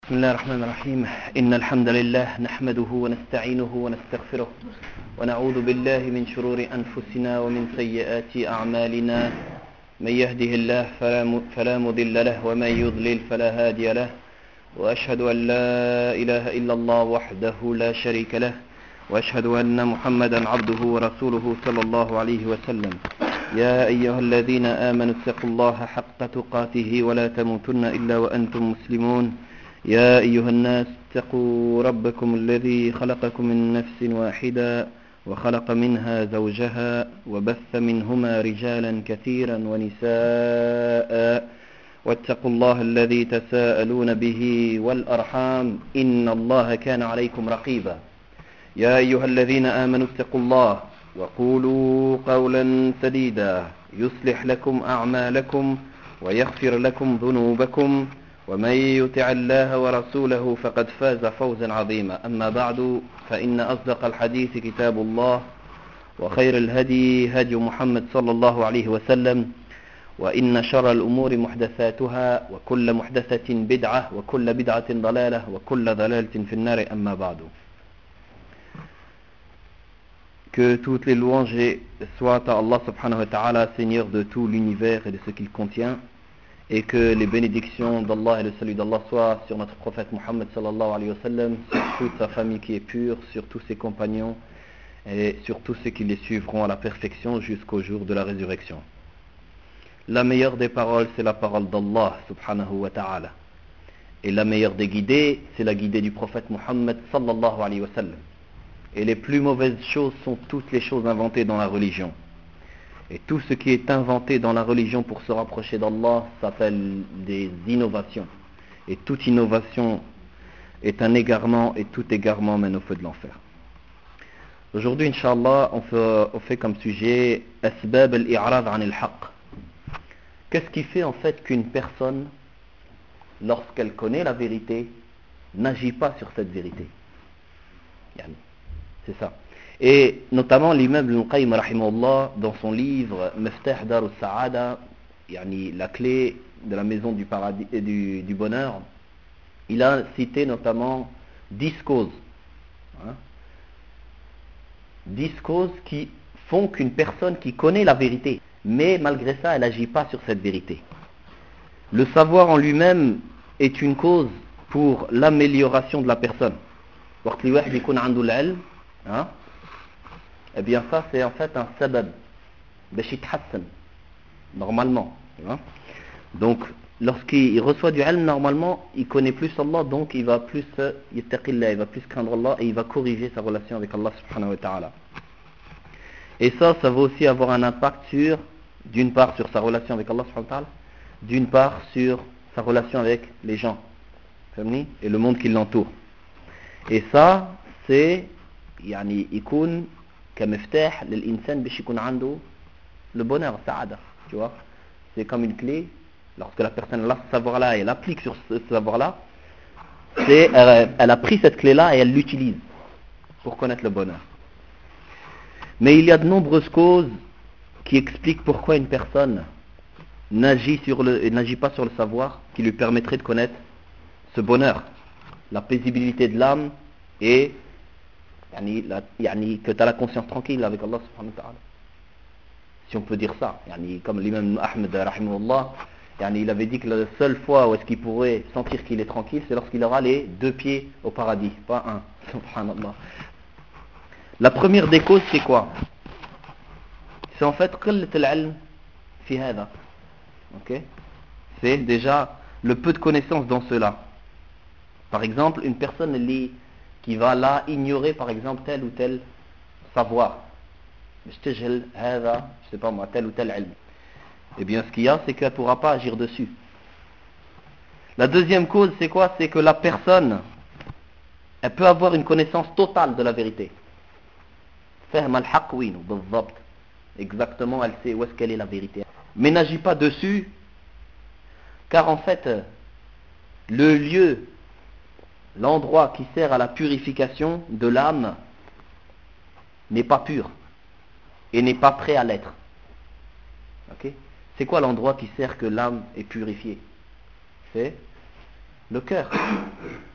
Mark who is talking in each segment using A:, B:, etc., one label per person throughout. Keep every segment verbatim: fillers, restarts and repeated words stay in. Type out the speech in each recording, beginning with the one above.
A: بسم الله الرحمن الرحيم إن الحمد لله نحمده ونستعينه ونستغفره ونعوذ بالله من شرور أنفسنا ومن سيئات أعمالنا من يهده الله فلا مضل له ومن يضلل فلا هادي له وأشهد أن لا إله إلا الله وحده لا شريك له وأشهد أن محمدا عبده ورسوله صلى الله عليه وسلم يا أيها الذين آمنوا اتقوا الله حق تقاته ولا تموتن إلا وأنتم مسلمون يا أيها الناس اتقوا ربكم الذي خلقكم من نفس واحدة وخلق منها زوجها وبث منهما رجالا كثيرا ونساء واتقوا الله الذي تساءلون به والأرحام إن الله كان عليكم رقيبا يا أيها الذين آمنوا اتقوا الله وقولوا قولا سديدا يصلح لكم أعمالكم ويغفر لكم ذنوبكم ومن يطع الله ورسوله فقد فاز فوزا عظيما أما بعد فإن أصدق الحديث كتاب الله وخير الهدي هدي محمد صلى الله عليه وسلم وإن شر الأمور محدثاتها وكل محدثة بدعة وكل بدعة ضلالة وكل ضلالة في النار أما بعد. Que toutes les louanges soient à Allah subhanahu wa ta'ala, Seigneur de tout l'univers et de ce qu'il contient, et que les bénédictions d'Allah et le salut d'Allah soient sur notre prophète Muhammad sallallahu alayhi wa sallam, sur toute sa famille qui est pure, sur tous ses compagnons et sur tous ceux qui les suivront à la perfection jusqu'au jour de la résurrection. La meilleure des paroles, c'est la parole d'Allah subhanahu wa ta'ala. Et la meilleure des guidées, c'est la guidée du prophète Muhammad sallallahu alayhi wa sallam. Et les plus mauvaises choses sont toutes les choses inventées dans la religion. Et tout ce qui est inventé dans la religion pour se rapprocher d'Allah s'appelle des innovations. Et toute innovation est un égarement et tout égarement mène au feu de l'enfer. Aujourd'hui, Inch'Allah, on fait, on fait comme sujet Asbab al-i'rad an al-haqq. Qu'est-ce qui fait en fait qu'une personne, lorsqu'elle connaît la vérité, n'agit pas sur cette vérité? C'est ça. Et notamment l'imam Ibn Qayyim rahimahullah, dans son livre Miftah Dar al-Sa'ada, yani la clé de la maison du paradis et du, du bonheur, il a cité notamment dix causes. Hein, dix causes qui font qu'une personne qui connaît la vérité, mais malgré ça, elle n'agit pas sur cette vérité. Le savoir en lui-même est une cause pour l'amélioration de la personne. Hein? Eh bien ça c'est en fait un sabab normalement, hein? Donc lorsqu'il reçoit du ilm, normalement il connaît plus Allah, donc il va plus yattaqillah, il va plus craindre Allah et il va corriger sa relation avec Allah subhanahu wa ta'ala. Et ça, ça va aussi avoir un impact sur, d'une part sur sa relation avec Allah subhanahu wa ta'ala, d'une part sur sa relation avec les gens et le monde qui l'entoure. Et ça c'est يعني يكون كمفتاح للإنسان باش يكون عنده le bonheur, السعادة, tu vois. C'est comme une clé. Lorsque la personne a ce savoir-là et elle applique sur ce savoir-là, c'est, elle, elle a pris cette clé-là et elle l'utilise pour connaître le bonheur. Mais il y a de nombreuses causes qui expliquent pourquoi une personne n'agit, sur le, n'agit pas sur le savoir qui lui permettrait de connaître ce bonheur, la paisibilité de l'âme et Yani, la, yani, que tu as la conscience tranquille avec Allah subhanahu wa ta'ala. Si on peut dire ça. Yani, comme l'imam Ahmed rahimahullah, yani, il avait dit que la seule fois où est-ce qu'il pourrait sentir qu'il est tranquille, c'est lorsqu'il aura les deux pieds au paradis, pas un. Subhanallah. La première des causes, c'est quoi? C'est en fait qillat al-ilm fi hada. Ok? C'est déjà le peu de connaissances dans cela. Par exemple, une personne elle, qui va là ignorer par exemple tel ou tel savoir, je sais pas moi, tel ou tel ilm, eh bien ce qu'il y a c'est qu'elle ne pourra pas agir dessus. La deuxième cause c'est quoi? C'est que la personne elle peut avoir une connaissance totale de la vérité, exactement, elle sait où est-ce qu'elle est la vérité, mais n'agit pas dessus, car en fait le lieu, l'endroit qui sert à la purification de l'âme n'est pas pur et n'est pas prêt à l'être. Okay? C'est quoi l'endroit qui sert que l'âme est purifiée? C'est le cœur.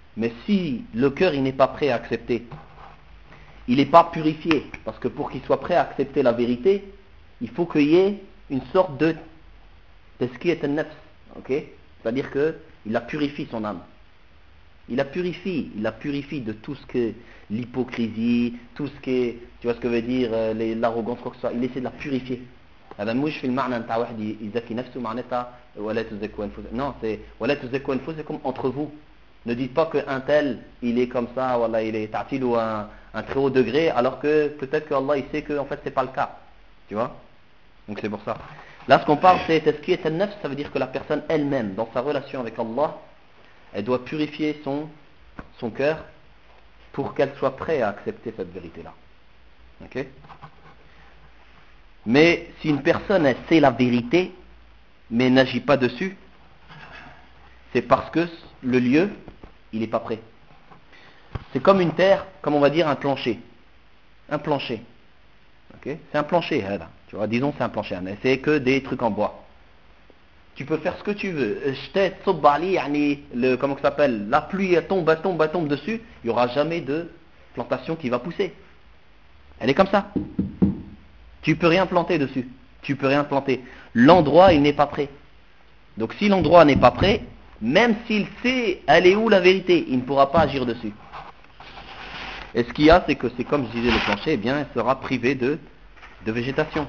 A: Mais si le cœur il n'est pas prêt à accepter, il n'est pas purifié, parce que pour qu'il soit prêt à accepter la vérité, il faut qu'il y ait une sorte de tazkiyat an-nafs, ok? C'est-à-dire qu'il a purifié son âme. Il la purifie, il la purifie de tout ce que l'hypocrisie, tout ce qui est, tu vois ce que veut dire, euh, les- l'arrogance, quoi que ce soit, il essaie de la purifier. هذا مش في المعنى نتاع واحد يزكي نفسه معناتها ولا تزكوا انفسكم. Non, c'est ولا تزكوا انفسكم entre vous. Ne dites pas qu'un tel, il est comme ça, voilà, il est ta'til ou un, un très haut degré, alors que peut-être que Allah il sait que en fait c'est pas le cas. Tu vois? Donc c'est pour ça. Là ce qu'on parle c'est tazkiyat an-nafs, ça veut dire que la personne elle-même dans sa relation avec Allah, elle doit purifier son son cœur pour qu'elle soit prête à accepter cette vérité-là. Ok? Mais si une personne elle sait la vérité, mais n'agit pas dessus, c'est parce que le lieu, il n'est pas prêt. C'est comme une terre, comme on va dire un plancher. Un plancher. Ok? C'est un plancher, là. Tu vois, disons c'est un plancher. C'est que des trucs en bois. Tu peux faire ce que tu veux. Le, comment ça s'appelle? La pluie elle tombe, elle tombe, elle tombe dessus. Il n'y aura jamais de plantation qui va pousser. Elle est comme ça. Tu peux rien planter dessus. Tu peux rien planter. L'endroit, il n'est pas prêt. Donc si l'endroit n'est pas prêt, même s'il sait elle est où la vérité, il ne pourra pas agir dessus. Et ce qu'il y a, c'est que c'est comme je disais le plancher, eh bien, il sera privé de, de végétation.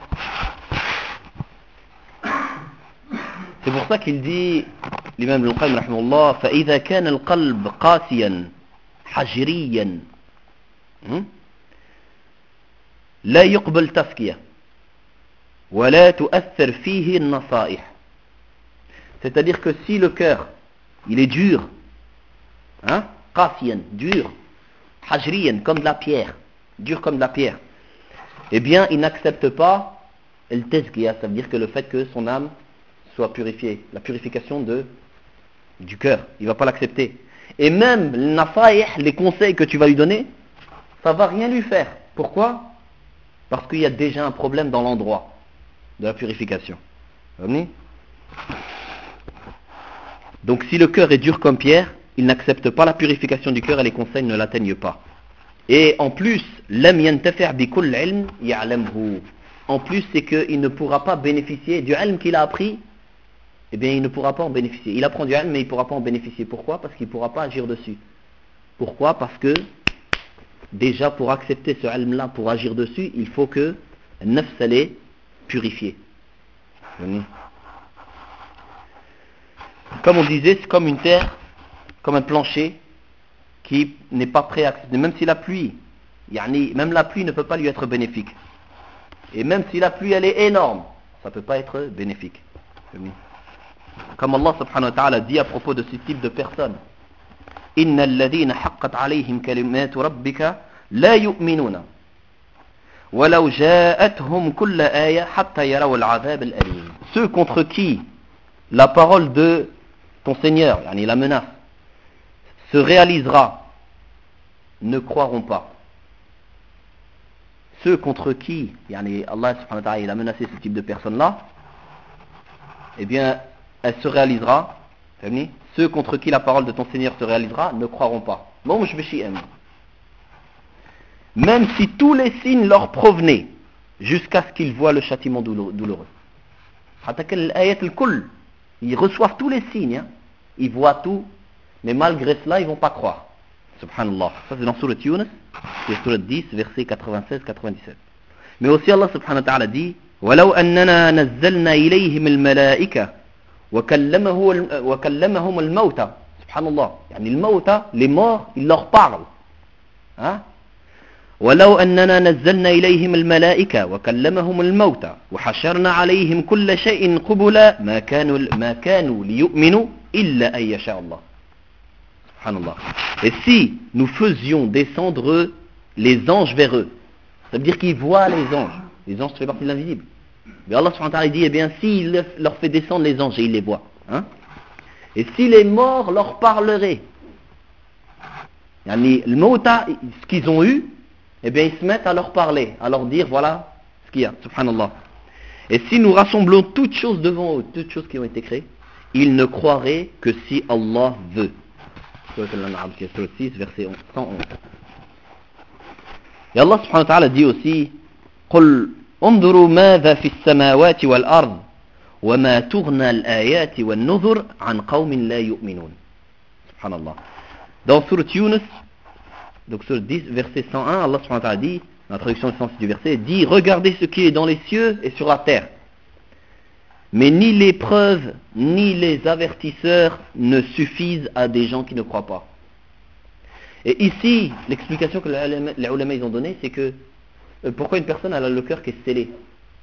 A: C'est pour ça qu'il dit, l'imam Ibn Qayyim rahimahullah, فَإِذَا كَانَ الْقَلْبِ قَاسِيًا حَجْرِيًا لا يقبل تزكية ولا تؤثر فيه النصائح. C'est-à-dire que si le cœur, il est dur, hein, qasiyan, dur, hajriyan, comme de la pierre, dur comme de la pierre, eh bien, il n'accepte pas le tazkiya, ça veut dire que le fait que son âme soit purifiée, la purification de, du cœur, il ne va pas l'accepter. Et même le nasaih, les conseils que tu vas lui donner, ça ne va rien lui faire. Pourquoi? Parce qu'il y a déjà un problème dans l'endroit de la purification. Vous voyez? Donc si le cœur est dur comme pierre, il n'accepte pas la purification du cœur et les conseils ne l'atteignent pas. Et en plus, lam yantafi' bi kull ilm ya'lamhu. En plus, c'est qu'il ne pourra pas bénéficier du ilm qu'il a appris. Eh bien, il ne pourra pas en bénéficier. Il apprend du ilm, mais il ne pourra pas en bénéficier. Pourquoi? Parce qu'il ne pourra pas agir dessus. Pourquoi? Parce que déjà, pour accepter ce ilm-là, pour agir dessus, il faut que le nafs elle est purifié. Comme on disait, c'est comme une terre, comme un plancher qui n'est pas prêt à accepter. Même si la pluie, yani, même la pluie ne peut pas lui être bénéfique. Et même si la pluie elle est énorme, ça ne peut pas être bénéfique. Comme Allah subhanahu wa ta'ala dit à propos de ce type de personnes, Inna alladhina haqqat alayhim kalimatu rabbika la yu'minuna walau ja'atuhum kulla aya hatta yaraw al-'adhab al-alim. Ceux contre qui la parole de ton Seigneur, yani la menace, se réalisera, ne croiront pas. Ceux contre qui, yani Allah subhanahu wa ta'ala, il a menacé ce type de personnes-là, eh bien, elle se réalisera. Ceux contre qui la parole de ton Seigneur se réalisera ne croiront pas. Même si tous les signes leur provenaient, jusqu'à ce qu'ils voient le châtiment douloureux. Ils reçoivent tous les signes, hein. Ils voient tout, mais malgré cela, ils ne vont pas croire. Subhanallah. Ça c'est dans Surat Yunus, c'est Surat dix, versets quatre-vingt-seize quatre-vingt-dix-sept. Mais aussi Allah subhanahu wa ta'ala dit وَلَوْ أَنَّنَا نَزَّلْنَا إِلَيْهِمِ الْمَلَائِكَةَ وَكَلَّمَهُمُ الْمَوْتَى. Subhanallah. يعني الموتى, les morts, ils leur parlent. Hein? ولو أننا نزلنا إليهم الملائكة وكلمهم الموتى وحشرنا عليهم كل شيء قبلا ما كانوا ما كانوا ليؤمنوا إلا أن يشاء الله. Subhanallah. Et si nous faisions descendre les anges vers eux, ça veut dire qu'ils voient les anges. Les anges, ça fait partie de l'invisible. Mais Allah subhanahu wa ta'ala dit, eh bien, s'il leur fait descendre les anges et ils les voient, hein, et si les morts leur parleraient, yani, le mauta, ce qu'ils ont eu, eh bien, ils se mettent à leur parler, à leur dire, voilà ce qu'il y a, subhanallah. Et si nous rassemblons toutes choses devant eux, toutes choses qui ont été créées, ils ne croiraient que si Allah veut. Surat Al-An'am, qui est surat six, verset cent onze. Et Allah subhanahu wa ta'ala dit aussi قل انظروا ماذا في السماوات والأرض وما تغنى الآيات والنذر عن قوم لا يؤمنون. Subhanallah. Dans surat Yunus, donc surat dix, verset cent un, Allah subhanahu wa ta'ala dit, la traduction du sens du verset, dit regardez ce qui est dans les cieux et sur la terre. Mais ni les preuves, ni les avertisseurs ne suffisent à des gens qui ne croient pas. Et ici, l'explication que les ulama ils ont donnée, c'est que euh, pourquoi une personne elle a le cœur qui est scellé.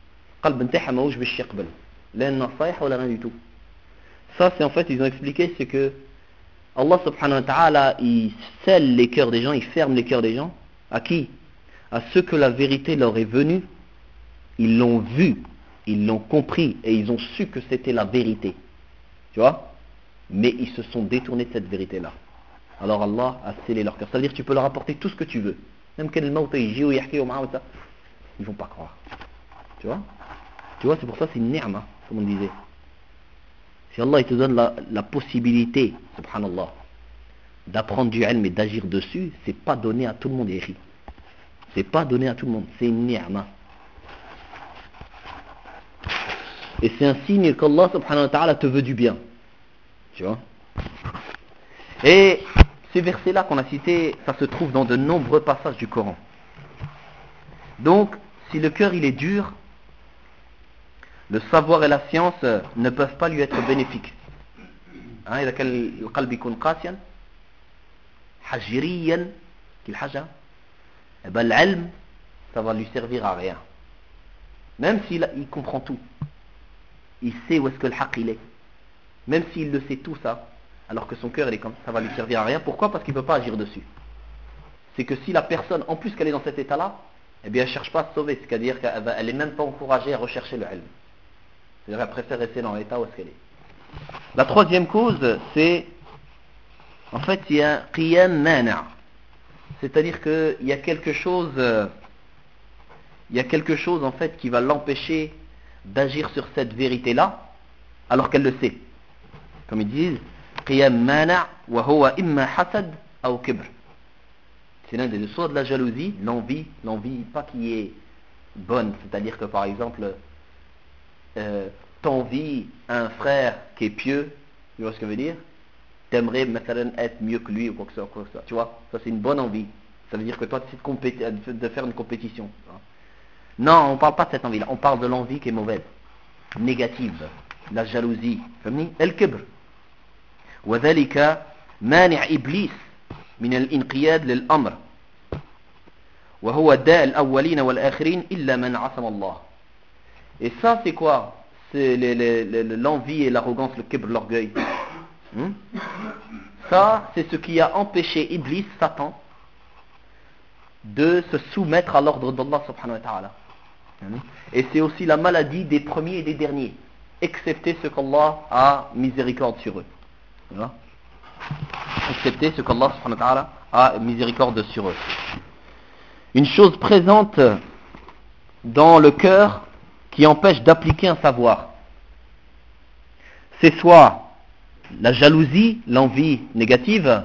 A: Rien du tout. Ça, c'est en fait, ils ont expliqué, c'est que Allah subhanahu wa ta'ala, il scelle les cœurs des gens, il ferme les cœurs des gens. À qui? À ceux que la vérité leur est venue, ils l'ont vu. Ils l'ont compris et ils ont su que c'était la vérité. Tu vois? Mais ils se sont détournés de cette vérité-là. Alors Allah a scellé leur cœur. Ça veut dire que tu peux leur apporter tout ce que tu veux. Même quand le maut ils vont pas croire. Tu vois? Tu vois, c'est pour ça que c'est une ni'ma, comme on disait. Si Allah il te donne la, la possibilité, subhanallah, d'apprendre du ilm et d'agir dessus, c'est pas donné à tout le monde, Yéhi. C'est pas donné à tout le monde. C'est une ni'ma. Et c'est un signe qu'Allah subhanahu wa ta'ala te veut du bien. Tu vois? Et ces versets-là qu'on a cités, ça se trouve dans de nombreux passages du Coran. Donc, si le cœur il est dur, le savoir et la science ne peuvent pas lui être bénéfiques. Hein, إذا كان القلب يكون قاسيا حجريا كالحجر, eh ben l'ilm, ça va lui servir à rien. Même s'il il comprend tout. Il sait où est-ce que le haqq il est. Même s'il le sait tout ça, alors que son cœur il est comme ça, ça va lui servir à rien. Pourquoi? Parce qu'il ne peut pas agir dessus. C'est que si la personne, en plus qu'elle est dans cet état-là, eh bien elle ne cherche pas à se sauver. C'est-à-dire qu'elle n'est même pas encouragée à rechercher le ilm. C'est-à-dire qu'elle préfère rester dans l'état où est-ce qu'elle est. La troisième cause, c'est, en fait, il y a un qiyam mana'. C'est-à-dire qu'il y a quelque chose, il y a quelque chose en fait qui va l'empêcher d'agir sur cette vérité-là, alors qu'elle le sait. Comme ils disent, qiyam mana' wa huwa imma hasad ou kibr. C'est l'un des deux, soit de la jalousie, l'envie, l'envie pas qui est bonne, c'est-à-dire que par exemple, euh, t'envies un frère qui est pieux, tu vois ce que je veux dire? T'aimerais maintenant être mieux que lui ou quoi que ce soit, quoi que ce soit. Tu vois, ça c'est une bonne envie. Ça veut dire que toi tu essaies de, compé- de faire une compétition. Non, on ne parle pas de cette envie-là, on parle de l'envie qui est mauvaise, négative, la jalousie. فهمني؟ الكبر. وذلك مانع إبليس من الانقياد للأمر وهو داء الأولين والآخرين إلا من عصم الله. Et ça c'est quoi? C'est les, les, les, l'envie et l'arrogance, le kibr, l'orgueil. Hmm? Ça c'est ce qui a empêché Iblis, Satan, de se soumettre à l'ordre d'Allah subhanahu wa ta'ala. Et c'est aussi la maladie des premiers et des derniers, excepté ceux qu'Allah a miséricorde sur eux. Voilà. Excepté ceux qu'Allah subhanahu wa ta'ala a miséricorde sur eux. Une chose présente dans le cœur qui empêche d'appliquer un savoir, c'est soit la jalousie, l'envie négative,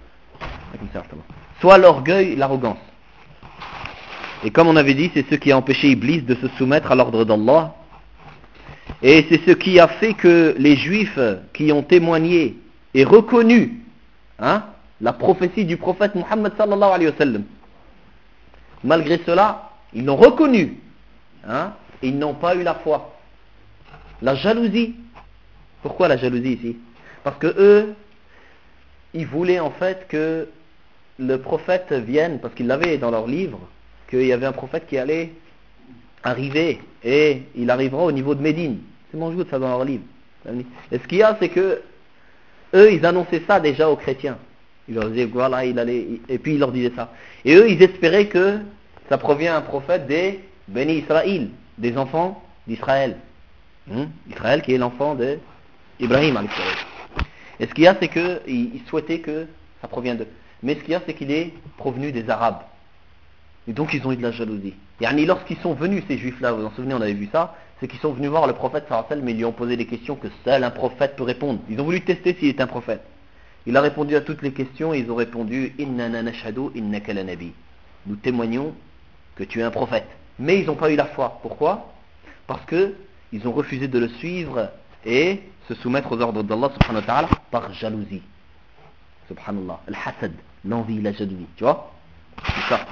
A: soit l'orgueil, l'arrogance. Et comme on avait dit, c'est ce qui a empêché Iblis de se soumettre à l'ordre d'Allah. Et c'est ce qui a fait que les Juifs qui ont témoigné et reconnu hein, la prophétie du prophète Muhammad sallallahu alayhi wa sallam, malgré cela, ils l'ont reconnu hein, et ils n'ont pas eu la foi. La jalousie. Pourquoi la jalousie ici? Parce que eux, ils voulaient en fait que le prophète vienne, parce qu'ils l'avaient dans leur livre, qu'il y avait un prophète qui allait arriver et il arrivera au niveau de Médine. C'est mon jour de ça dans leur livre. Et ce qu'il y a, c'est que eux, ils annonçaient ça déjà aux chrétiens. Ils leur disaient voilà, il allait, et puis ils leur disaient ça. Et eux, ils espéraient que ça provient un prophète des Béni Israël, des enfants d'Israël. Hum? Israël qui est l'enfant d'Ibrahim. Et ce qu'il y a, c'est qu'ils souhaitaient que ça provienne d'eux. Mais ce qu'il y a, c'est qu'il est provenu des Arabes. Et donc ils ont eu de la jalousie. Et lorsqu'ils sont venus, ces juifs-là, vous vous en souvenez, on avait vu ça, c'est qu'ils sont venus voir le prophète sallallahu alayhi wa sallam, mais ils lui ont posé des questions que seul un prophète peut répondre. Ils ont voulu tester s'il est un prophète. Il a répondu à toutes les questions et ils ont répondu Innana nashhadu innaka la nabi. Nous témoignons que tu es un prophète. Mais ils n'ont pas eu la foi. Pourquoi? Parce que ils ont refusé de le suivre et se soumettre aux ordres d'Allah subhanahu wa ta'ala par jalousie. Subhanallah. Al-hasad, l'envie, la jalousie. Tu vois? C'est ça.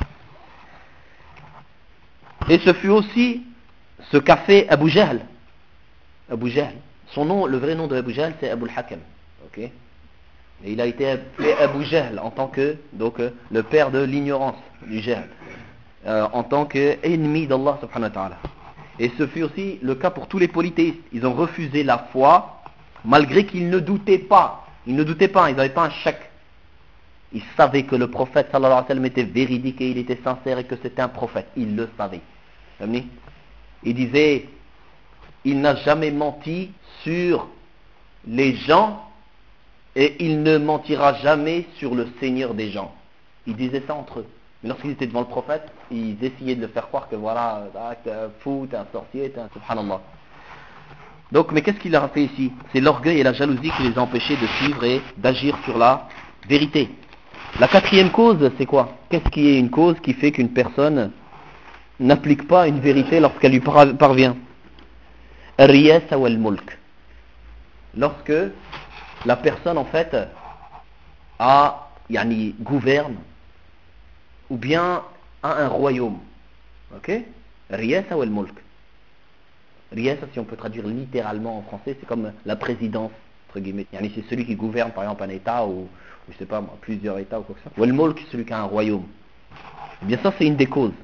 A: Et ce fut aussi ce qu'a fait Abu Jahl. Abu Jahl. Son nom, le vrai nom de Abu Jahl, c'est Abu al-Hakam. Ok? Et il a été appelé Abu Jahl en tant que, donc, euh, le père de l'ignorance, du Jahl, euh, en tant qu'ennemi d'Allah subhanahu wa ta'ala. Et ce fut aussi le cas pour tous les polythéistes. Ils ont refusé la foi, malgré qu'ils ne doutaient pas. Ils ne doutaient pas, ils n'avaient pas un chèque. Ils savaient que le prophète sallallahu alayhi wa sallam était véridique et il était sincère et que c'était un prophète. Ils le savaient. Ils disaient, il n'a jamais menti sur les gens et il ne mentira jamais sur le Seigneur des gens. Ils disaient ça entre eux. Mais lorsqu'ils étaient devant le prophète, ils essayaient de le faire croire que voilà, t'es un fou, t'es un sorcier, t'es un subhanallah. Donc, mais qu'est-ce qu'il a fait ici? C'est l'orgueil et la jalousie qui les a empêchés de suivre et d'agir sur la vérité. La quatrième cause, c'est quoi? Qu'est-ce qui est une cause qui fait qu'une personne n'applique pas une vérité lorsqu'elle lui parvient? Ar-riyasa wal mulk. Lorsque la personne en fait a, yani, gouverne ou bien a un royaume. Ok? Riyasa wal mulk. Riyasa, si on peut traduire littéralement en français, c'est comme la présidence, entre guillemets. Yani, c'est celui qui gouverne par exemple un État ou, je sais pas, plusieurs États ou quoi que ce soit. Wal mulk, celui qui a un royaume. Eh bien ça, c'est une des causes.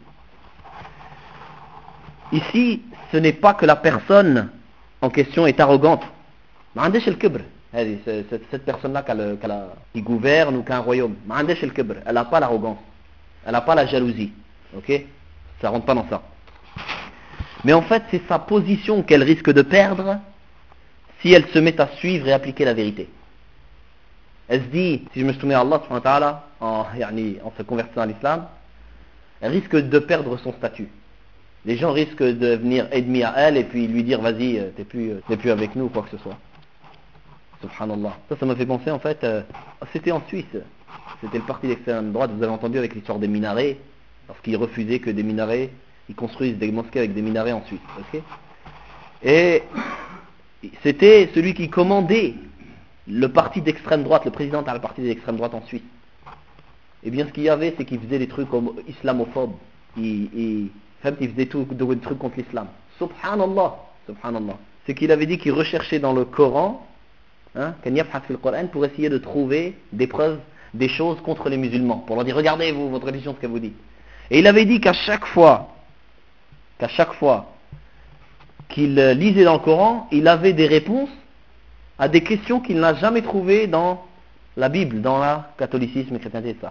A: Ici, ce n'est pas que la personne en question est arrogante. Cette personne-là qui gouverne ou qui a un royaume, elle n'a pas l'arrogance, elle n'a pas la jalousie. Ok? Ça ne rentre pas dans ça. Mais en fait, c'est sa position qu'elle risque de perdre si elle se met à suivre et appliquer la vérité. Elle se dit, si je me soumets à Allah subhanahu wa ta'ala, en, en se convertissant à l'islam, elle risque de perdre son statut. Les gens risquent de venir ennemis à elle et puis lui dire vas-y, t'es plus, t'es plus avec nous ou quoi que ce soit. Subhanallah. Ça, ça m'a fait penser en fait, euh, c'était en Suisse. C'était le parti d'extrême droite, vous avez entendu avec l'histoire des minarets, parce qu'ils refusaient que des minarets, ils construisent des mosquées avec des minarets en Suisse. Okay? Et c'était celui qui commandait le parti d'extrême droite, le président de la parti d'extrême droite en Suisse. Et bien ce qu'il y avait, c'est qu'il faisait des trucs comme islamophobes. Il, il, il faisait tout, des trucs contre l'islam. Subhanallah. Subhanallah. C'est qu'il avait dit qu'il recherchait dans le Coran, hein, pour essayer de trouver des preuves, des choses contre les musulmans. Pour leur dire, regardez vous, votre religion, ce qu'elle vous dit. Et il avait dit qu'à chaque fois, qu'à chaque fois qu'il lisait dans le Coran, il avait des réponses à des questions qu'il n'a jamais trouvées dans la Bible, dans le catholicisme, et chrétienté et ça.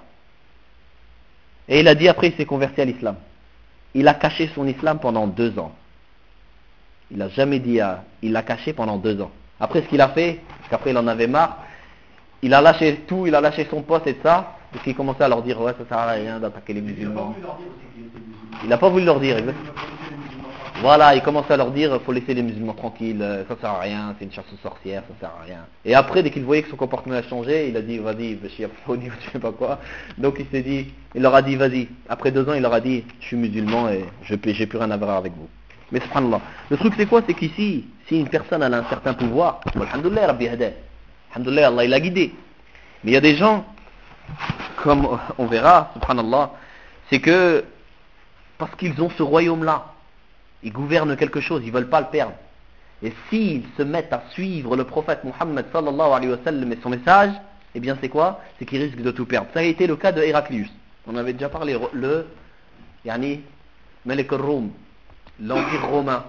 A: Et il a dit après il s'est converti à l'islam. Il a caché son islam pendant deux ans. Il n'a jamais dit à... Il l'a caché pendant deux ans. Après ce qu'il a fait, parce qu'après il en avait marre, il a lâché tout, il a lâché son poste et ça, et qu'il commençait à leur dire ouais ça sert à rien d'attaquer les musulmans. Il n'a pas voulu leur dire, exactement. Voilà, il commençait à leur dire il faut laisser les musulmans tranquilles, ça sert à rien, c'est une chasse aux sorcières, ça sert à rien. Et après, dès qu'il voyait que son comportement a changé, il a dit vas-y, je sais pas quoi. Donc il s'est dit, il leur a dit vas-y. Après deux ans, il leur a dit je suis musulman et je j'ai plus rien à voir avec vous. Mais subhanallah. Le truc c'est quoi? C'est qu'ici, si une personne a un certain pouvoir, alhamdoulilah Rabbi Hadeh, alhamdoulilah Allah il a guidé. Mais il y a des gens, comme on verra, subhanallah, c'est que parce qu'ils ont ce royaume-là, ils gouvernent quelque chose, ils ne veulent pas le perdre. Et s'ils se mettent à suivre le prophète Muhammad sallallahu alayhi wa sallam et son message, eh bien c'est quoi? C'est qu'ils risquent de tout perdre. Ça a été le cas de Héraclius. On avait déjà parlé, le yani, Malik al-Rum, l'Empire romain.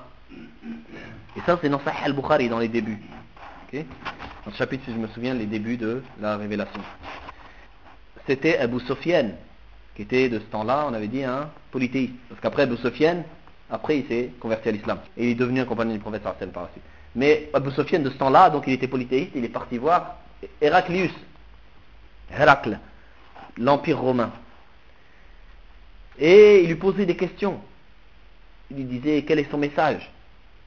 A: Et ça c'est dans Sahih al-Bukhari, dans les débuts. Okay? Dans ce chapitre, si je me souviens, les débuts de la révélation. C'était Abu Sufyan, qui était de ce temps-là, on avait dit, un polythéiste. Parce qu'après Abu Sufyan, après il s'est converti à l'islam. Et il est devenu un compagnon du prophète sallallahu alayhi wa sallam par la suite. Mais Abu Sufyan de ce temps-là, donc il était polythéiste, il est parti voir Héraclius, Héracle, l'Empire romain. Et il lui posait des questions. Il lui disait quel est son message.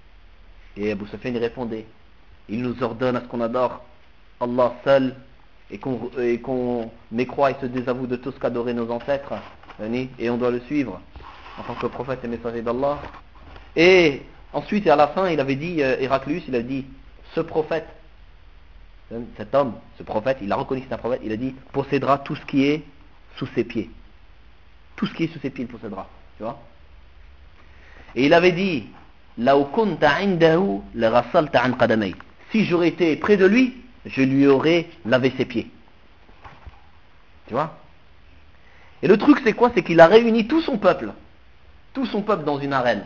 A: Et Abu Sufyan y répondait. Il nous ordonne à ce qu'on adore Allah seul et qu'on et qu'on mécroit et se désavoue de tout ce qu'adoraient nos ancêtres, et on doit le suivre en tant que prophète et messager d'Allah. Et ensuite, et à la fin, il avait dit, euh, Héraclius, il a dit, ce prophète, cet homme, ce prophète, il a reconnu que c'est un prophète, il a dit, possédera tout ce qui est sous ses pieds. Tout ce qui est sous ses pieds, il possédera. Tu vois? Et il avait dit, Law kunta indahu la ghassalta an qadamay. Si j'aurais été près de lui, je lui aurais lavé ses pieds. Tu vois? Et le truc, c'est quoi? C'est qu'il a réuni tout son peuple. Tout son peuple dans une arène.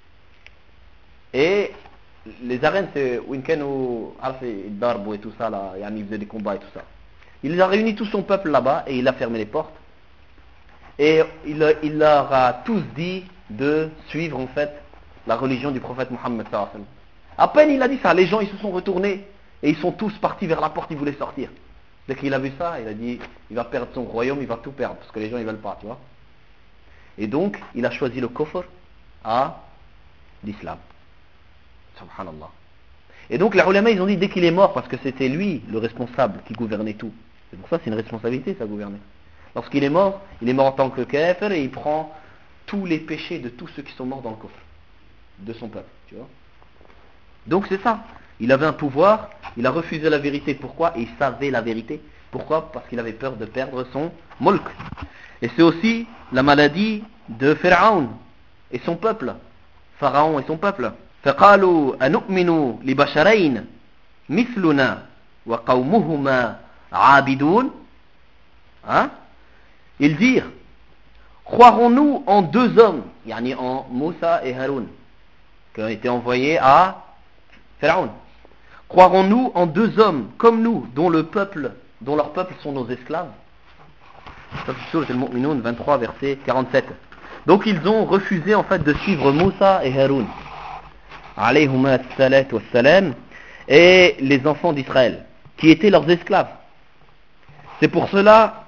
A: Et les arènes, c'est Winken ou Darbo et tout ça, là, et il faisait des combats et tout ça. Il a réuni tout son peuple là-bas et il a fermé les portes. Et il, il leur a tous dit de suivre en fait la religion du prophète Mohammed sallallahu alayhi wa sallam. À peine il a dit ça, les gens ils se sont retournés et ils sont tous partis vers la porte, ils voulaient sortir. Dès qu'il a vu ça, il a dit il va perdre son royaume, il va tout perdre parce que les gens ils veulent pas, tu vois. Et donc il a choisi le kufr à l'islam. Subhanallah. Et donc les ulama ils ont dit dès qu'il est mort, parce que c'était lui le responsable qui gouvernait tout. C'est pour ça c'est une responsabilité ça gouverner. Lorsqu'il est mort, il est mort en tant que kafir et il prend tous les péchés de tous ceux qui sont morts dans le kufr de son peuple, tu vois. Donc c'est ça. Il avait un pouvoir, il a refusé la vérité. Pourquoi? Et il savait la vérité. Pourquoi? Parce qu'il avait peur de perdre son mulk. Et c'est aussi la maladie de Pharaon et son peuple. Pharaon et son peuple. فقالوا أنؤمن لبشرين مثلنا وقومهما عابدون. Hein? Ils dirent, croirons-nous en deux hommes, yani en Moussa et Haroun, qui ont été envoyés à Pharaon. Croirons-nous en deux hommes comme nous, dont le peuple, dont leur peuple sont nos esclaves? Ça c'est Sourate Al-Mu'minun vingt-trois verset quarante-sept. Donc ils ont refusé en fait de suivre Moussa et Haroun, alayhuma salatu wassalam, et les enfants d'Israël, qui étaient leurs esclaves. C'est pour cela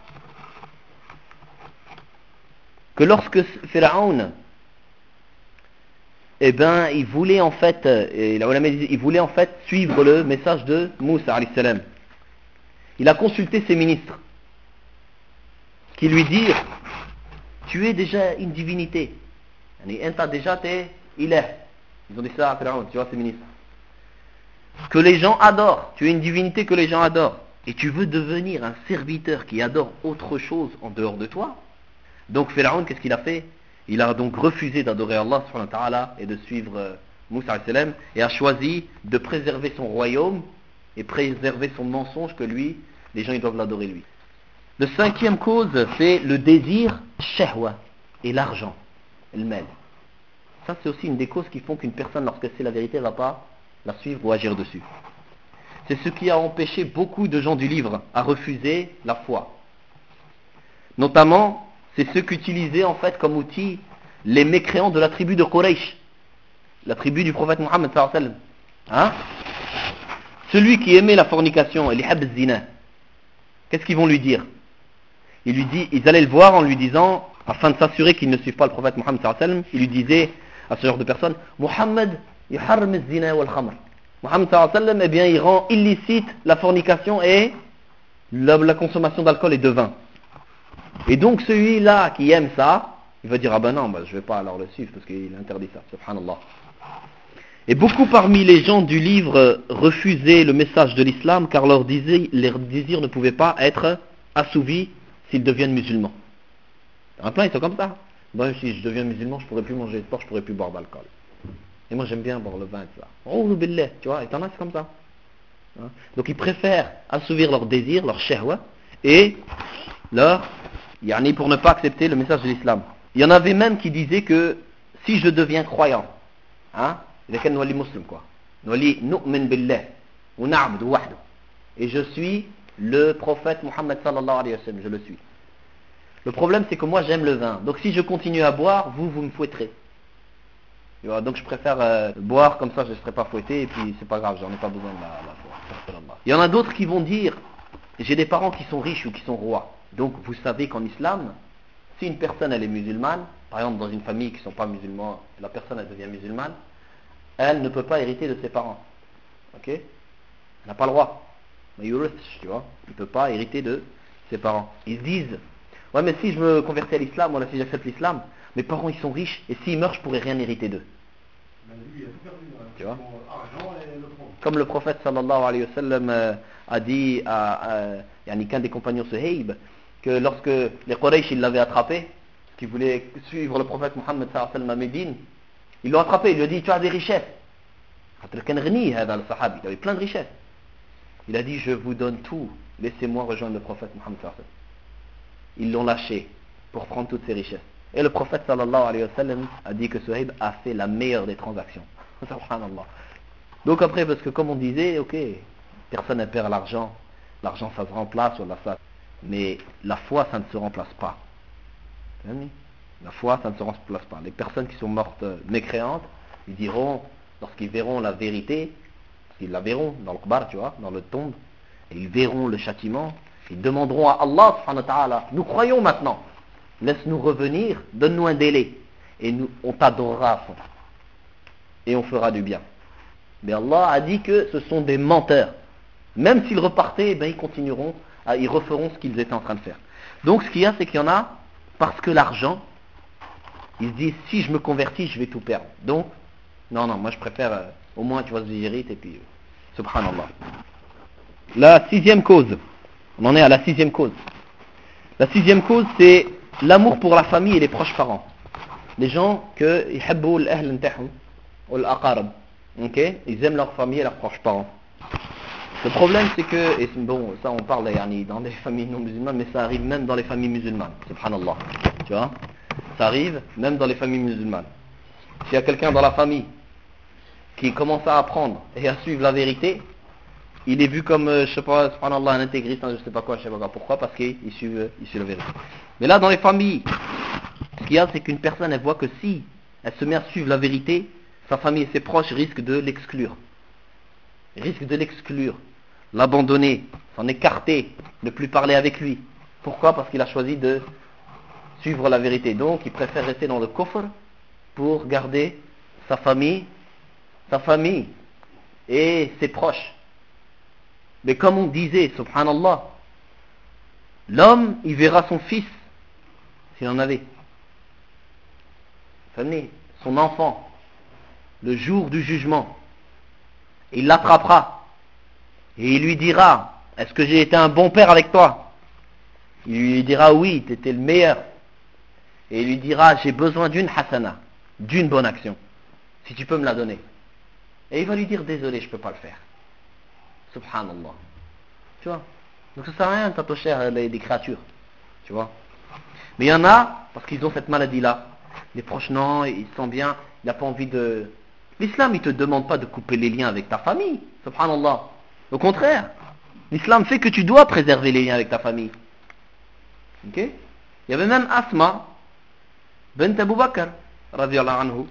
A: que lorsque Pharaon, eh ben, il voulait en fait, et la ulama dit, il voulait en fait suivre le message de Moussa alayhi salam. Il a consulté ses ministres, qui lui dirent, tu es déjà une divinité, anta déjà t'es ilah. Ils ont dit ça à Pharaon, tu vois ses ministres, que les gens adorent, tu es une divinité que les gens adorent, et tu veux devenir un serviteur qui adore autre chose en dehors de toi. Donc Pharaon, qu'est-ce qu'il a fait? Il a donc refusé d'adorer Allah subhanahu wa ta'ala et de suivre euh, Moussa alayhi salam, et a choisi de préserver son royaume et préserver son mensonge que lui, les gens ils doivent l'adorer lui. Le cinquième cause, c'est le désir shahwa et l'argent, le mal. Ça c'est aussi une des causes qui font qu'une personne, lorsqu'elle sait la vérité, ne va pas la suivre ou agir dessus. C'est ce qui a empêché beaucoup de gens du livre à refuser la foi. Notamment, c'est ceux qu'utilisaient en fait comme outil les mécréants de la tribu de Quraysh, la tribu du prophète Mohammed sallallahu alayhi wa sallam. Hein? Celui qui aimait la fornication et les habs zina, qu'est-ce qu'ils vont lui dire? Ils lui disent, ils allaient le voir en lui disant, afin de s'assurer qu'ils ne suivent pas le prophète Mohammed sallallahu alayhi wa sallam, ils lui disaient à ce genre de personnes, Mohammed yuharrim az-zina wal khamr. Mohammed sallallahu alayhi wa sallam, eh bien, il rend illicite la fornication et la, la consommation d'alcool et de vin. Et donc celui-là qui aime ça, il va dire, ah ben non, bah, je ne vais pas alors le suivre parce qu'il interdit ça, subhanallah. Et beaucoup parmi les gens du livre refusaient le message de l'islam car leur désir, leur désir ne pouvait pas être assouvi s'ils deviennent musulmans. En plein, ils sont comme ça. Bon, si je deviens musulman, je ne pourrai plus manger de porc, je ne pourrai plus boire d'alcool. Et moi j'aime bien boire le vin et tout ça. Oh, billah, tu vois, et t'en as, c'est comme ça. Hein? Donc ils préfèrent assouvir leur désir, leur shahwa, et leur yani pour ne pas accepter le message de l'islam. Il y en avait même qui disaient que si je deviens croyant, hein, quoi, et je suis le prophète Mohammed sallallahu alayhi wa sallam, je le suis. Le problème c'est que moi j'aime le vin, donc si je continue à boire, vous, vous me fouetterez. Donc je préfère euh, boire comme ça, je ne serai pas fouetté, et puis c'est pas grave, j'en ai pas besoin de la, la foi. Il y en a d'autres qui vont dire, j'ai des parents qui sont riches ou qui sont rois. Donc vous savez qu'en islam, si une personne elle est musulmane, par exemple dans une famille qui ne sont pas musulmans, la personne elle devient musulmane, elle ne peut pas hériter de ses parents. Ok? Elle n'a pas le droit. tu vois. Il ne peut pas hériter de ses parents. Ils se disent, ouais mais si je me convertis à l'islam, voilà, si j'accepte l'islam, mes parents ils sont riches, et s'ils meurent, je pourrais rien hériter d'eux. Tu vois. Comme le prophète sallallahu alayhi wa sallam euh, a dit à, à, à qu'un des compagnons Suhaib, que lorsque les Quraysh ils l'avaient attrapé, qui voulaient suivre le prophète Mohammed sallallahu alayhi wa sallam à Médine, ils l'ont attrapé, il lui a dit tu as des richesses. Il avait plein de richesses. Il a dit je vous donne tout, laissez-moi rejoindre le prophète Mohammed sallallahu alayhi wa sallam. Ils l'ont lâché pour prendre toutes ses richesses. Et le prophète sallallahu alayhi wa sallam a dit que Suhaib a fait la meilleure des transactions. Subhanallah. Donc après, parce que comme on disait, ok, personne ne perd l'argent, l'argent ça se remplace, voilà, ça. Mais la foi, ça ne se remplace pas. La foi, ça ne se remplace pas. Les personnes qui sont mortes mécréantes, ils diront, lorsqu'ils verront la vérité, parce qu'ils la verront dans le qbar, tu vois, dans le tombe, et ils verront le châtiment, ils demanderont à Allah, subhanahu wa ta'ala, nous croyons maintenant, laisse-nous revenir, donne-nous un délai, et nous, on t'adorera à fond, et on fera du bien. Mais Allah a dit que ce sont des menteurs. Même s'ils repartaient, eh ben, ils continueront, à, ils referont ce qu'ils étaient en train de faire. Donc ce qu'il y a, c'est qu'il y en a, parce que l'argent, ils se disent, si je me convertis, je vais tout perdre. Donc, non, non, moi je préfère, euh, au moins tu vois ce que j'hérite, et puis, euh, subhanallah. La sixième cause, on en est à la sixième cause. La sixième cause, c'est l'amour pour la famille et les proches parents. Les gens que, يحبوا الأهل نتاعهم والأقارب. Ok, ils aiment leur famille et leurs proches parents. Le problème c'est que, et bon, ça on parle yani, dans des familles non musulmanes, mais ça arrive même dans les familles musulmanes, subhanallah. Tu vois, ça arrive même dans les familles musulmanes. S'il y a quelqu'un dans la famille qui commence à apprendre et à suivre la vérité, il est vu comme, euh, je sais pas, subhanallah, un intégriste, je sais pas quoi, je sais pas quoi. Pourquoi? Parce qu'il suit, euh, il suit la vérité. Mais là, dans les familles, ce qu'il y a, c'est qu'une personne, elle voit que si elle se met à suivre la vérité, sa famille et ses proches risquent de l'exclure. Risquent de l'exclure, l'abandonner, s'en écarter, ne plus parler avec lui. Pourquoi? Parce qu'il a choisi de suivre la vérité. Donc, il préfère rester dans le coffre pour garder sa famille, sa famille et ses proches. Mais comme on disait, subhanallah, l'homme, il verra son fils, s'il en avait, son enfant, le jour du jugement. Il l'attrapera et il lui dira, est-ce que j'ai été un bon père avec toi? Il lui dira, oui, tu étais le meilleur. Et il lui dira, j'ai besoin d'une hasana, d'une bonne action, si tu peux me la donner. Et il va lui dire, désolé, je ne peux pas le faire. Subhanallah. Tu vois? Donc ça ne sert à rien de t'attacher des, des créatures. Tu vois? Mais il y en a, parce qu'ils ont cette maladie-là. Les proches, non, ils sont bien, il n'a pas envie de... L'islam, il ne te demande pas de couper les liens avec ta famille. Subhanallah. Au contraire, l'islam fait que tu dois préserver les liens avec ta famille. Ok? Il y avait même Asma, bint Abu Bakr, radiyallahu anhu.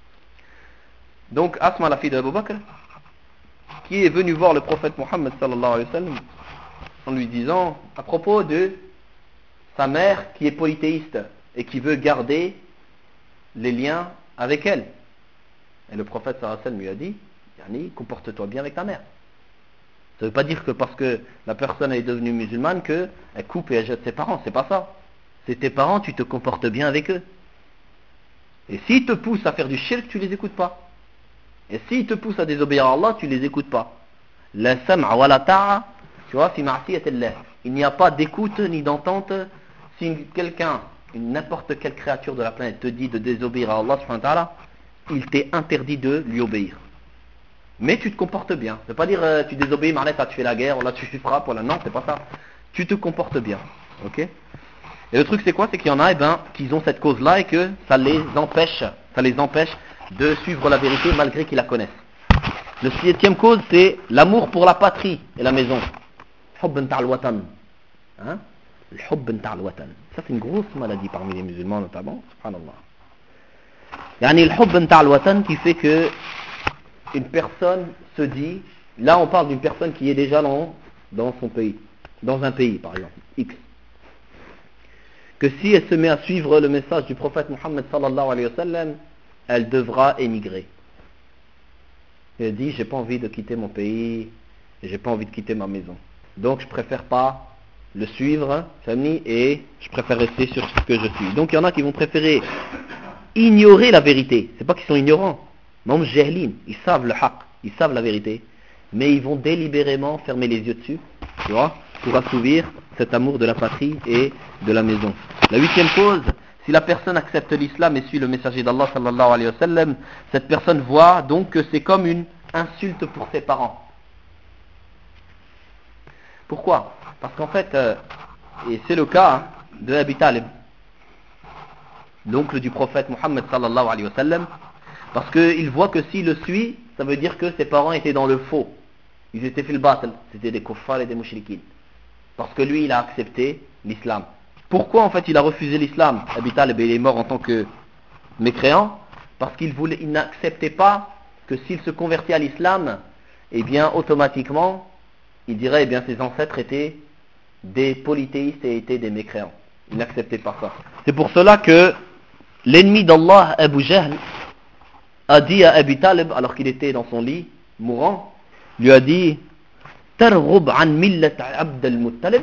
A: Donc Asma, la fille d'Abu Bakr, qui est venue voir le prophète Mohammed sallallahu alayhi wa sallam, en lui disant, à propos de sa mère qui est polythéiste et qui veut garder les liens avec elle. Et le prophète sallallahu alayhi wa sallam lui a dit, Yani, comporte-toi bien avec ta mère. Ça ne veut pas dire que parce que la personne est devenue musulmane qu'elle coupe et elle jette ses parents, c'est pas ça. C'est tes parents, tu te comportes bien avec eux. Et s'ils te poussent à faire du shirk, tu les écoutes pas. Et s'ils te poussent à désobéir à Allah, tu les écoutes pas. La sam'a wa la ta'a, tu vois, fi ma'siyatillah. Il n'y a pas d'écoute ni d'entente. Si quelqu'un, n'importe quelle créature de la planète te dit de désobéir à Allah subhanahu wa ta'ala, il t'est interdit de lui obéir. Mais tu te comportes bien. Ça veut pas dire euh, tu désobéis, mais là tu fais la guerre, ou là tu frappes, ou là non, c'est pas ça. Tu te comportes bien. Ok? Et le truc c'est quoi? C'est qu'il y en a, eh ben, qui ont cette cause-là et que ça les empêche, ça les empêche de suivre la vérité malgré qu'ils la connaissent. Le septième cause, c'est l'amour pour la patrie et la maison. Hubb ta'al watan. Hein? Le hubb ta'al watan. Ça c'est une grosse maladie parmi les musulmans notamment. Subhanallah. Yani le hubb ta'al watan qui fait que une personne se dit, là on parle d'une personne qui est déjà dans, dans son pays, dans un pays par exemple, X, que si elle se met à suivre le message du prophète Mohammed sallallahu alayhi wa sallam, elle devra émigrer. Elle dit, j'ai pas envie de quitter mon pays, j'ai pas envie de quitter ma maison. donc je préfère pas le suivre, famille, et je préfère rester sur ce que je suis. Donc il y en a qui vont préférer ignorer la vérité. C'est pas qu'ils sont ignorants. Même jahlin, ils savent le haqq, ils savent la vérité, mais ils vont délibérément fermer les yeux dessus, tu vois, pour assouvir cet amour de la patrie et de la maison. La huitième cause, si la personne accepte l'islam et suit le messager d'Allah sallallahu alayhi wa sallam, cette personne voit donc que c'est comme une insulte pour ses parents. Pourquoi? Parce qu'en fait, euh, et c'est le cas hein, de Abi Talib, l'oncle du prophète Muhammad sallallahu alayhi wa sallam, parce qu'il voit que s'il le suit, ça veut dire que ses parents étaient dans le faux. Ils étaient fil batil, c'était des kuffars et des mushrikines. Parce que lui, il a accepté l'islam. Pourquoi en fait il a refusé l'islam? Abi Talib, il est mort en tant que mécréant, parce qu'il voulait, il n'acceptait pas que s'il se convertit à l'islam, eh bien automatiquement, il dirait, eh bien ses ancêtres étaient des polythéistes et étaient des mécréants. Il n'acceptait pas ça. C'est pour cela que l'ennemi d'Allah, Abu Jahl, a dit à Abi Talib, alors qu'il était dans son lit, mourant, lui a dit, Targhub an millat Abd al-Muttalib,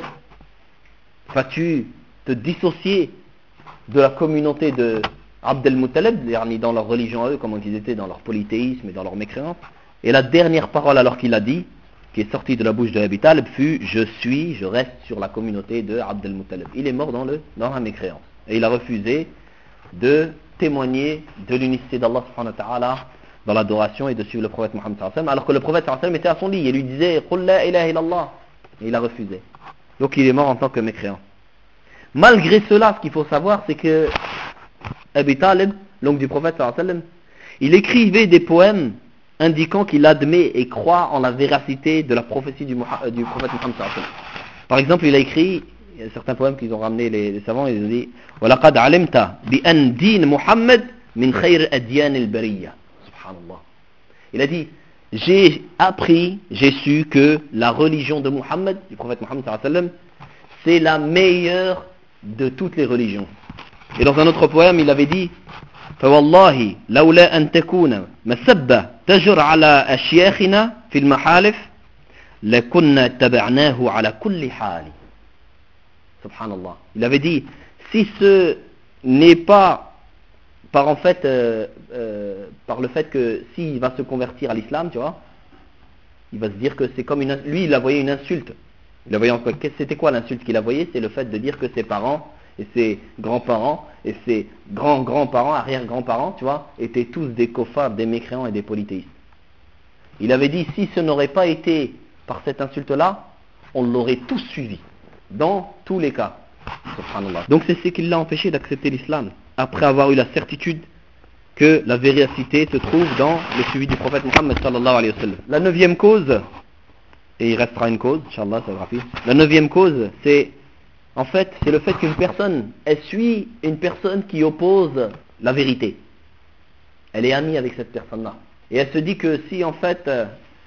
A: vas-tu te dissocier de la communauté de Abd al-Muttalib, dans leur religion à eux, comme ils étaient dans leur polythéisme et dans leur mécréance. Et la dernière parole alors qu'il a dit, qui est sortie de la bouche de Abi Talib, fut, je suis, je reste sur la communauté de Abd al-Muttalib. Il est mort dans, le, dans la mécréance. Et il a refusé de témoigner de l'unicité d'Allah subhanahu wa ta'ala dans l'adoration et de suivre le prophète Muhammad sallallahu alayhi wa sallam, alors que le prophète sallallahu alayhi wa sallam était à son lit et lui disait Qul la ilaha illallah, et il a refusé. Donc il est mort en tant que mécréant. Malgré cela, ce qu'il faut savoir, c'est que Abi Talib, l'oncle du prophète sallallahu alayhi wa sallam, il écrivait des poèmes indiquant qu'il admet et croit en la véracité de la prophétie du, Muha- du prophète Muhammad sallallahu alayhi wa sallam. Par exemple, il a écrit, il y a certains poèmes qu'ils ont ramenés les, les savants, ils ont dit وَلَقَدْ عَلِمْتَ بِأَنْ دِينَ مُحَمَّدْ مِنْ خَيْرِ أَدْيَانِ الْبَرِيَّةِ. Subhanallah. Il a dit, j'ai appris, j'ai su que la religion de Muhammad, du prophète Muhammad sallallahu alayhi wa sallam, c'est la meilleure de toutes les religions. Et dans un autre poème, il avait dit فوالله لولا أن تكون مسبة تجر على أشياخنا في المحالف لكنا اتبعناه على كل حال. Subhanallah. Il avait dit, si ce n'est pas par en fait euh, euh, par le fait que s'il va se convertir à l'islam, tu vois, il va se dire que c'est comme une, lui il a voyé une insulte. Il a voyé en quoi, c'était quoi l'insulte qu'il a voyé? C'est le fait de dire que ses parents et ses grands-parents et ses grands-grands-parents, arrière-grands-parents, tu vois, étaient tous des koffars, des mécréants et des polythéistes. Il avait dit, si ce n'aurait pas été par cette insulte-là, on l'aurait tous suivi, dans tous les cas. Subhanallah. Donc c'est ce qui l'a empêché d'accepter l'islam, après avoir eu la certitude que la véracité se trouve dans le suivi du prophète Muhammad sallallahu alayhi wa sallam. La neuvième cause, et il restera une cause, Inch'Allah, ça va rapide. La neuvième cause, c'est en fait, c'est le fait qu'une personne, elle suit une personne qui oppose la vérité. Elle est amie avec cette personne-là. Et elle se dit que si en fait, euh,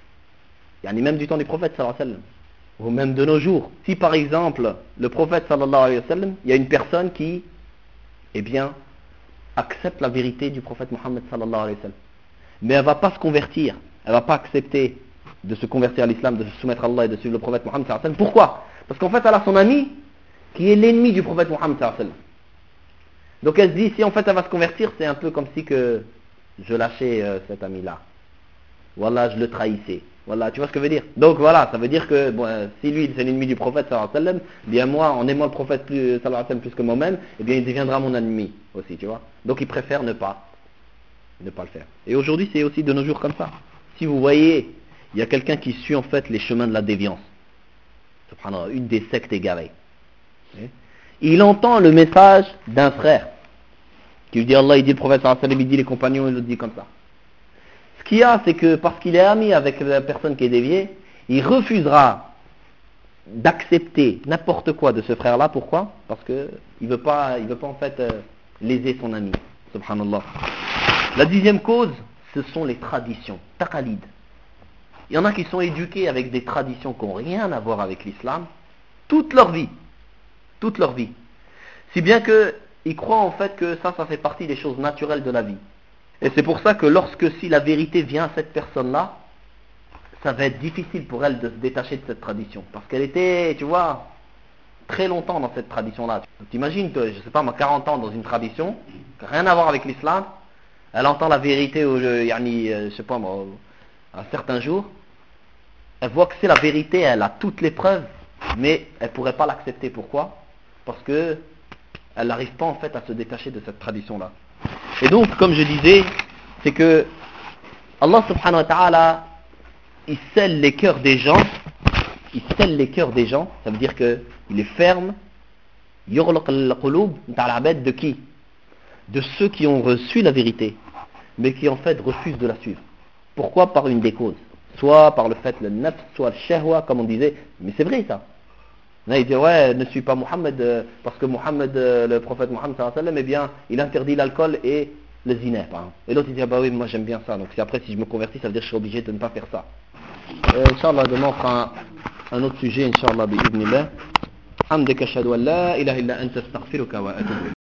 A: yani même du temps du prophète sallallahu alayhi wa sallam, ou même de nos jours, si par exemple, le prophète sallallahu alayhi wa sallam, il y a une personne qui, eh bien, accepte la vérité du prophète Muhammad sallallahu alayhi wa sallam, mais elle ne va pas se convertir, elle ne va pas accepter de se convertir à l'islam, de se soumettre à Allah et de suivre le prophète Muhammad sallallahu alayhi wa sallam. Pourquoi? Parce qu'en fait, elle a son ami qui est l'ennemi du prophète Muhammad sallallahu alayhi wa sallam. Donc elle se dit, si en fait elle va se convertir, c'est un peu comme si que je lâchais euh, cet ami-là. Voilà, je le trahissais. Voilà, tu vois ce que je veux dire? Donc voilà, ça veut dire que bon, euh, si lui c'est l'ennemi du prophète sallallahu alayhi wa sallam, bien moi, en aimant le prophète plus, sallallahu alayhi wa sallam plus que moi-même, eh bien il deviendra mon ennemi aussi, tu vois. Donc il préfère ne pas, ne pas le faire. Et aujourd'hui c'est aussi de nos jours comme ça. Si vous voyez, il y a quelqu'un qui suit en fait les chemins de la déviance. Subhanallah, une des sectes égarées. Il entend le message d'un frère qui lui dit Allah, il dit le prophète sallallahu alayhi wa sallam, il dit les compagnons, il le dit comme ça. Ce qu'il y a, c'est que parce qu'il est ami avec la personne qui est déviée, il refusera d'accepter n'importe quoi de ce frère-là. Pourquoi? Parce que il veut pas, il veut pas en fait euh, léser son ami. Subhanallah. La dixième cause, ce sont les traditions, taqalid. Il y en a qui sont éduqués avec des traditions qui n'ont rien à voir avec l'islam, toute leur vie. Toute leur vie. Si bien qu'ils croient en fait que ça, ça fait partie des choses naturelles de la vie. Et c'est pour ça que lorsque si la vérité vient à cette personne-là, ça va être difficile pour elle de se détacher de cette tradition. Parce qu'elle était, tu vois, très longtemps dans cette tradition-là. T'imagines, je sais pas, moi, quarante ans dans une tradition, rien à voir avec l'islam, elle entend la vérité, au, yani, je sais pas moi, un certain jour, elle voit que c'est la vérité, elle a toutes les preuves, mais elle ne pourrait pas l'accepter. Pourquoi? Parce que elle n'arrive pas en fait à se détacher de cette tradition-là. Et donc, comme je disais, c'est que Allah subhanahu wa ta'ala, il scelle les cœurs des gens, il scelle les cœurs des gens, ça veut dire qu'il est ferme, yughlaq al-qulub de qui? De ceux qui ont reçu la vérité, mais qui en fait refusent de la suivre. Pourquoi? Par une des causes. Soit par le fait le nafs, soit le shahwa, comme on disait. Mais c'est vrai ça. Là, il dit ouais, ne suis pas Mohammed, euh, parce que Mohammed, euh, le prophète Mohammed sallallahu alayhi wa sallam, eh bien, il interdit l'alcool et le zina, par exemple. Et l'autre il dit ah bah oui, moi j'aime bien ça. Donc c'est après si je me convertis, ça veut dire que je suis obligé de ne pas faire ça. Euh, Inch'Allah, demain on fera un, un autre sujet, Inch'Allah, bi-idnillah. Hamdaka ashhadu an la ilaha illa anta astaghfiruka wa atubu ilayk.